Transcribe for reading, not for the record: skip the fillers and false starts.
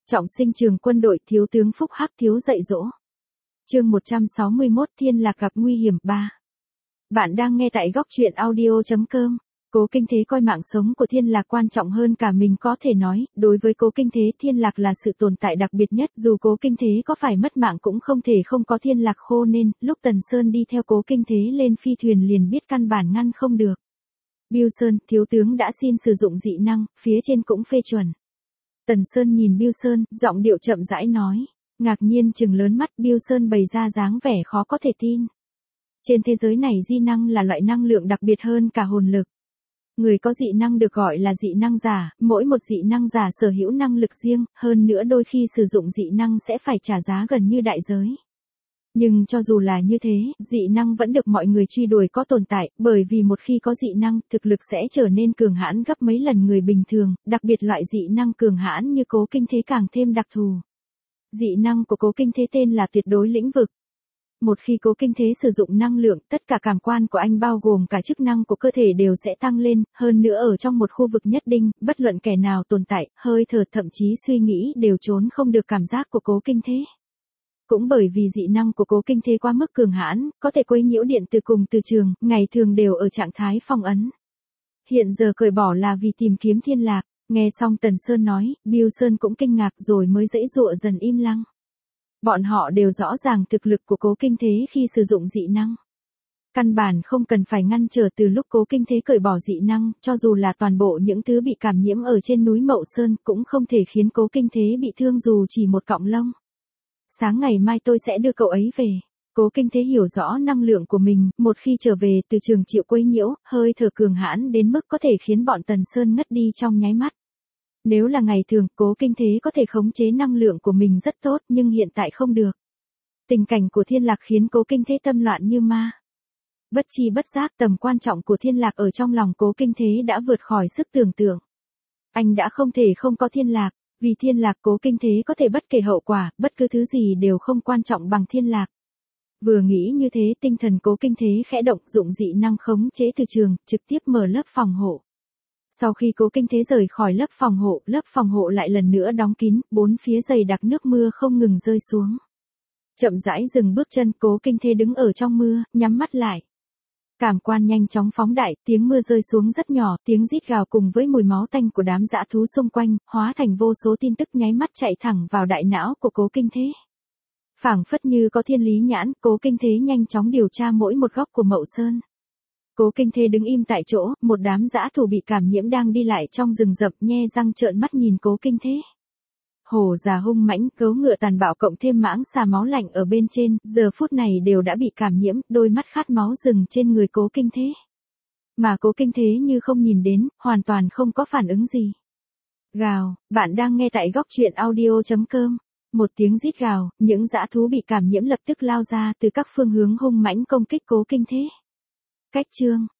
Trọng sinh trường quân đội, thiếu tướng Phúc Hắc thiếu dạy dỗ. Chương 161, Thiên Lạc gặp nguy hiểm 3. Bạn đang nghe tại góc truyện audio.com. Cố Kinh Thế coi mạng sống của Thiên Lạc quan trọng hơn cả mình, có thể nói, đối với Cố Kinh Thế, Thiên Lạc là sự tồn tại đặc biệt nhất, dù Cố Kinh Thế có phải mất mạng cũng không thể không có Thiên Lạc, khô nên, lúc Tần Sơn đi theo Cố Kinh Thế lên phi thuyền liền biết căn bản ngăn không được. Bưu Sơn, thiếu tướng đã xin sử dụng dị năng, phía trên cũng phê chuẩn. Tần Sơn nhìn Bưu Sơn, giọng điệu chậm rãi nói, ngạc nhiên trừng lớn mắt. Bưu Sơn bày ra dáng vẻ khó có thể tin. Trên thế giới này dị năng là loại năng lượng đặc biệt hơn cả hồn lực. Người có dị năng được gọi là dị năng giả, mỗi một dị năng giả sở hữu năng lực riêng, hơn nữa đôi khi sử dụng dị năng sẽ phải trả giá gần như đại giới. Nhưng cho dù là như thế, dị năng vẫn được mọi người truy đuổi có tồn tại, bởi vì một khi có dị năng, thực lực sẽ trở nên cường hãn gấp mấy lần người bình thường, đặc biệt loại dị năng cường hãn như Cố Kinh Thế càng thêm đặc thù. Dị năng của Cố Kinh Thế tên là tuyệt đối lĩnh vực. Một khi Cố Kinh Thế sử dụng năng lượng, tất cả cảm quan của anh bao gồm cả chức năng của cơ thể đều sẽ tăng lên, hơn nữa ở trong một khu vực nhất định, bất luận kẻ nào tồn tại, hơi thở thậm chí suy nghĩ đều trốn không được cảm giác của Cố Kinh Thế. Cũng bởi vì dị năng của Cố Kinh Thế quá mức cường hãn, có thể quấy nhiễu điện từ cùng từ trường, ngày thường đều ở trạng thái phong ấn. Hiện giờ cởi bỏ là vì tìm kiếm Thiên Lạc. Nghe xong Tần Sơn nói, Bưu Sơn cũng kinh ngạc rồi mới giãy giụa dần im lặng. Bọn họ đều rõ ràng thực lực của Cố Kinh Thế khi sử dụng dị năng. Căn bản không cần phải ngăn trở từ lúc Cố Kinh Thế cởi bỏ dị năng, cho dù là toàn bộ những thứ bị cảm nhiễm ở trên núi Mậu Sơn cũng không thể khiến Cố Kinh Thế bị thương dù chỉ một cọng lông. Sáng ngày mai tôi sẽ đưa cậu ấy về. Cố Kinh Thế hiểu rõ năng lượng của mình, một khi trở về từ trường chịu quấy nhiễu, hơi thở cường hãn đến mức có thể khiến bọn Tần Sơn ngất đi trong nháy mắt. Nếu là ngày thường, Cố Kinh Thế có thể khống chế năng lượng của mình rất tốt, nhưng hiện tại không được. Tình cảnh của Thiên Lạc khiến Cố Kinh Thế tâm loạn như ma. Bất chi bất giác tầm quan trọng của Thiên Lạc ở trong lòng Cố Kinh Thế đã vượt khỏi sức tưởng tượng. Anh đã không thể không có Thiên Lạc. Vì Thiên Lạc, Cố Kinh Thế có thể bất kể hậu quả, bất cứ thứ gì đều không quan trọng bằng Thiên Lạc. Vừa nghĩ như thế, tinh thần Cố Kinh Thế khẽ động, dụng dị năng khống chế từ trường, trực tiếp mở lớp phòng hộ. Sau khi Cố Kinh Thế rời khỏi lớp phòng hộ lại lần nữa đóng kín, bốn phía dày đặc nước mưa không ngừng rơi xuống. Chậm rãi dừng bước chân, Cố Kinh Thế đứng ở trong mưa, nhắm mắt lại. Cảm quan nhanh chóng phóng đại, tiếng mưa rơi xuống rất nhỏ, tiếng rít gào cùng với mùi máu tanh của đám dã thú xung quanh, hóa thành vô số tin tức nháy mắt chạy thẳng vào đại não của Cố Kinh Thế. Phảng phất như có thiên lý nhãn, Cố Kinh Thế nhanh chóng điều tra mỗi một góc của Mậu Sơn. Cố Kinh Thế đứng im tại chỗ, một đám dã thú bị cảm nhiễm đang đi lại trong rừng rậm, nhe răng trợn mắt nhìn Cố Kinh Thế. Hổ già hung mãnh, gấu ngựa tàn bạo cộng thêm mãng xà máu lạnh ở bên trên, giờ phút này đều đã bị cảm nhiễm, đôi mắt khát máu rừng trên người Cố Kinh Thế. Mà Cố Kinh Thế như không nhìn đến, hoàn toàn không có phản ứng gì. Gào, bạn đang nghe tại góc truyện audio.com. Một tiếng rít gào, những dã thú bị cảm nhiễm lập tức lao ra từ các phương hướng hung mãnh công kích Cố Kinh Thế. Cách chương